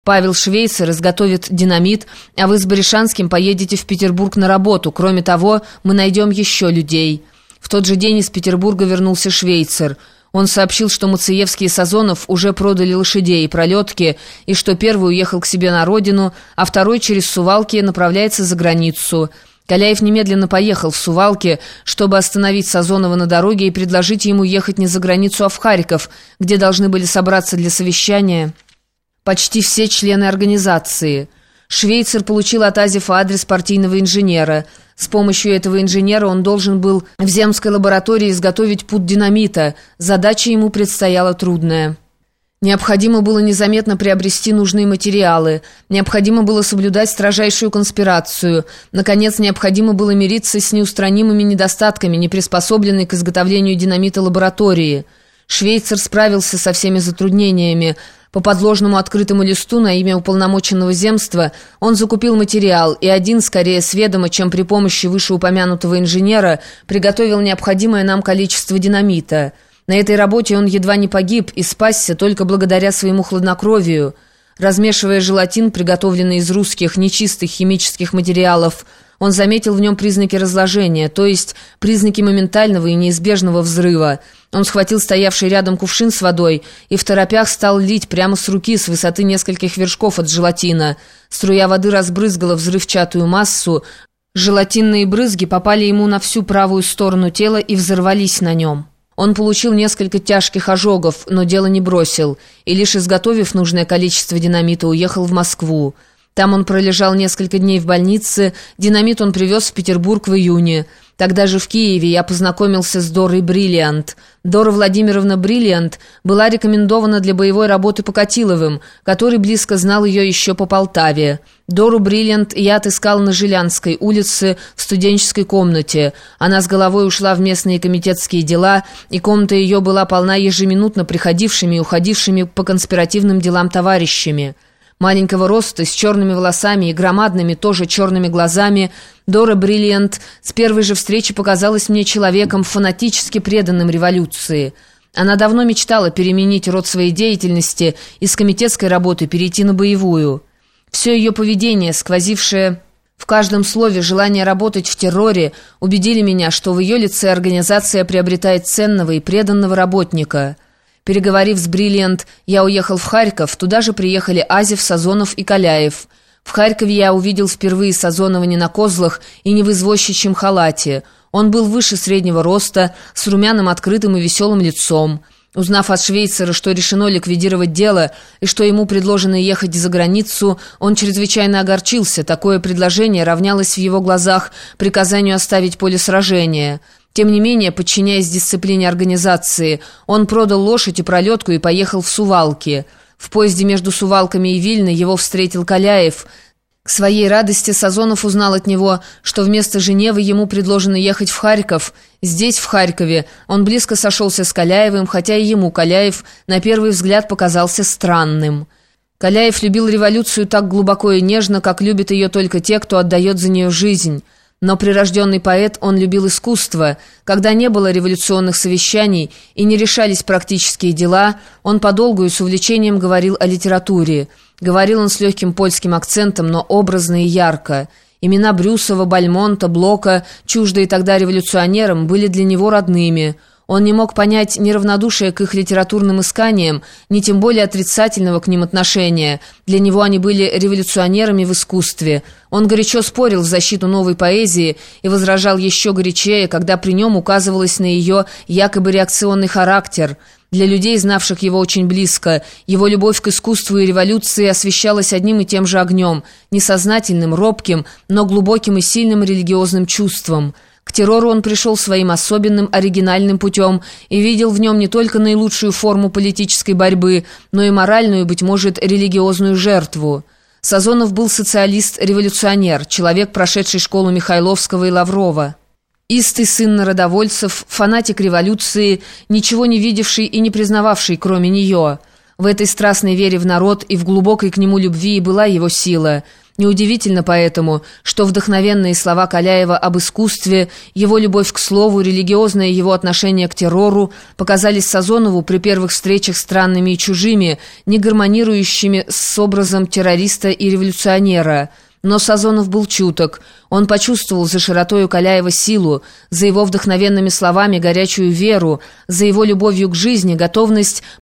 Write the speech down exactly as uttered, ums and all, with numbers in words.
Павел Швейцер изготовит динамит, а вы с Баришанским поедете в Петербург на работу. Кроме того, мы найдем еще людей». В тот же день из Петербурга вернулся Швейцер. Он сообщил, что Мациевский и Сазонов уже продали лошадей и пролетки, и что первый уехал к себе на родину, а второй через Сувалки направляется за границу. Каляев немедленно поехал в Сувалки, чтобы остановить Сазонова на дороге и предложить ему ехать не за границу, а в Харьков, где должны были собраться для совещания почти все члены организации. Швейцер получил от Азефа адрес партийного инженера. С помощью этого инженера он должен был в земской лаборатории изготовить пуд динамита. Задача ему предстояла трудная. Необходимо было незаметно приобрести нужные материалы. Необходимо было соблюдать строжайшую конспирацию. Наконец, необходимо было мириться с неустранимыми недостатками, неприспособленной к изготовлению динамита лаборатории. Швейцер справился со всеми затруднениями. По подложному открытому листу на имя уполномоченного земства он закупил материал, и один, скорее с ведома, чем при помощи вышеупомянутого инженера, приготовил необходимое нам количество динамита. На этой работе он едва не погиб и спасся только благодаря своему хладнокровию. Размешивая желатин, приготовленный из русских нечистых химических материалов, он заметил в нем признаки разложения, то есть признаки моментального и неизбежного взрыва. Он схватил стоявший рядом кувшин с водой и в торопях стал лить прямо с руки с высоты нескольких вершков от желатина. Струя воды разбрызгала взрывчатую массу. Желатинные брызги попали ему на всю правую сторону тела и взорвались на нем. Он получил несколько тяжких ожогов, но дело не бросил, и лишь изготовив нужное количество динамита, уехал в Москву. Там он пролежал несколько дней в больнице, динамит он привез в Петербург в июне. Тогда же в Киеве я познакомился с Дорой Бриллиант. Дора Владимировна Бриллиант была рекомендована для боевой работы по Катиловым, который близко знал ее еще по Полтаве. Дору Бриллиант я отыскал на Жилянской улице в студенческой комнате. Она с головой ушла в местные комитетские дела, и комната ее была полна ежеминутно приходившими и уходившими по конспиративным делам товарищами. Маленького роста, с черными волосами и громадными, тоже черными глазами, Дора Бриллиант с первой же встречи показалась мне человеком, фанатически преданным революции. Она давно мечтала переменить род своей деятельности и с комитетской работы перейти на боевую. Все ее поведение, сквозившее в каждом слове желание работать в терроре, убедили меня, что в ее лице организация приобретает ценного и преданного работника. Переговорив с Бриллиант, я уехал в Харьков, туда же приехали Азев, Сазонов и Каляев. В Харькове я увидел впервые Сазонова не на козлах и не в извозчичьем халате. Он был выше среднего роста, с румяным, открытым и веселым лицом. Узнав от Швейцера, что решено ликвидировать дело и что ему предложено ехать за границу, он чрезвычайно огорчился. Такое предложение равнялось в его глазах приказанию оставить поле сражения. Тем не менее, подчиняясь дисциплине организации, он продал лошадь и пролетку и поехал в Сувалки. В поезде между Сувалками и Вильной его встретил Каляев. К своей радости Сазонов узнал от него, что вместо Женевы ему предложено ехать в Харьков. Здесь, в Харькове, он близко сошелся с Каляевым, хотя и ему Каляев на первый взгляд показался странным. Каляев любил революцию так глубоко и нежно, как любят ее только те, кто отдает за нее жизнь. Но прирожденный поэт, он любил искусство. Когда не было революционных совещаний и не решались практические дела, он подолгу и с увлечением говорил о литературе. Говорил он с легким польским акцентом, но образно и ярко. Имена Брюсова, Бальмонта, Блока, чуждые тогда революционерам, были для него родными. Он не мог понять ни равнодушия к их литературным исканиям, ни тем более отрицательного к ним отношения. Для него они были революционерами в искусстве. Он горячо спорил в защиту новой поэзии и возражал еще горячее, когда при нем указывалось на ее якобы реакционный характер. Для людей, знавших его очень близко, его любовь к искусству и революции освещалась одним и тем же огнем, несознательным, робким, но глубоким и сильным религиозным чувством. К террору он пришел своим особенным, оригинальным путем и видел в нем не только наилучшую форму политической борьбы, но и моральную, быть может, религиозную жертву. Сазонов был социалист-революционер, человек, прошедший школу Михайловского и Лаврова. Истый сын народовольцев, фанатик революции, ничего не видевший и не признававший, кроме нее. В этой страстной вере в народ и в глубокой к нему любви и была его сила. Неудивительно поэтому, что вдохновенные слова Каляева об искусстве, его любовь к слову, религиозное его отношение к террору показались Сазонову при первых встречах странными и чужими, не гармонирующими с образом террориста и революционера. Но Сазонов был чуток. Он почувствовал за широтою Каляева силу, за его вдохновенными словами горячую веру, за его любовью к жизни, готовность